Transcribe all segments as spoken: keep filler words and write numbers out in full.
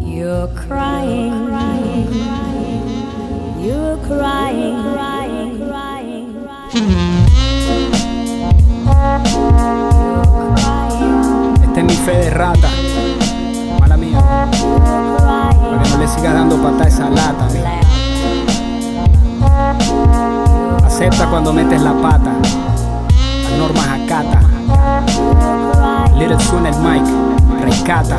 You're crying, you're crying, crying, crying, Esta es mi fe de rata, mala mía, para que no le sigas dando patada a esa lata, mía. Acepta cuando metes la pata, las normas acata. Little suena el mic, rescata.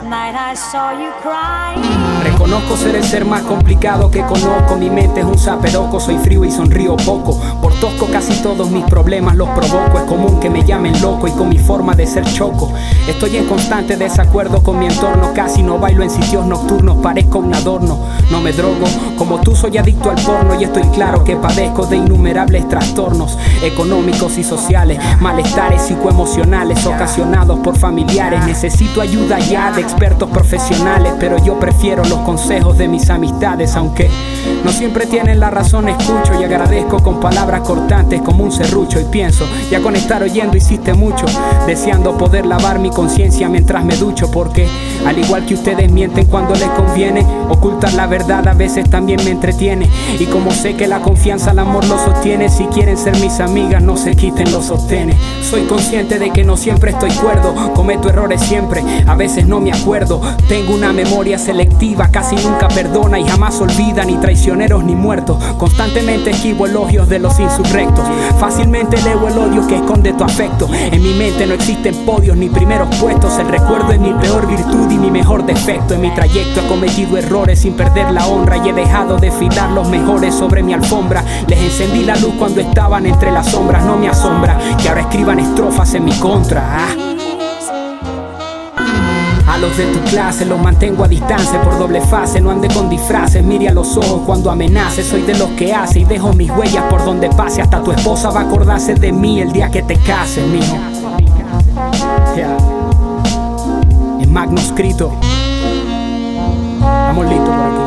Reconozco ser el ser más complicado que conozco. Mi mente es un zaperoco, soy frío y sonrío poco. Por tosco casi todos mis problemas los provoco. Es común que me llamen loco y con mi forma de ser choco. Estoy en constante desacuerdo con mi entorno. Casi no bailo en sitios nocturnos, parezco un adorno. No me drogo, como tú soy adicto al porno. Y estoy claro que padezco de innumerables trastornos económicos y sociales, malestares psicoemocionales ocasionados por familiares. Necesito ayuda ya de expertos profesionales, pero yo prefiero los consejos de mis amistades. Aunque no siempre tienen la razón, escucho y agradezco con palabras cortantes como un serrucho. Y pienso, ya con estar oyendo hiciste mucho, deseando poder lavar mi conciencia mientras me ducho. Porque al igual que ustedes mienten cuando les conviene, ocultar la verdad a veces también me entretiene. Y como sé que la confianza al amor lo sostiene, si quieren ser mis amigas no se quiten los sostenes. Soy consciente de que no siempre estoy cuerdo, cometo errores siempre, a veces no me acuerdo. Tengo una memoria selectiva, casi nunca perdona y jamás olvida ni traicioneros ni muertos. Constantemente esquivo elogios de los insurrectos, fácilmente leo el odio que esconde tu afecto. En mi mente no existen podios ni primeros puestos. El recuerdo es mi peor virtud y mi mejor defecto. En mi trayecto he cometido errores sin perder la honra y he dejado desfilar los mejores sobre mi alfombra. Les encendí la luz cuando estaban entre las sombras. No me asombra que ahora escriban estrofas en mi contra. ah. A los de tu clase los mantengo a distancia por doble fase. No ande con disfraces, mire a los ojos cuando amenace. Soy de los que hace y dejo mis huellas por donde pase. Hasta tu esposa va a acordarse de mí el día que te cases, mijo. Yeah. Es magno escrito. Estamos listos por aquí.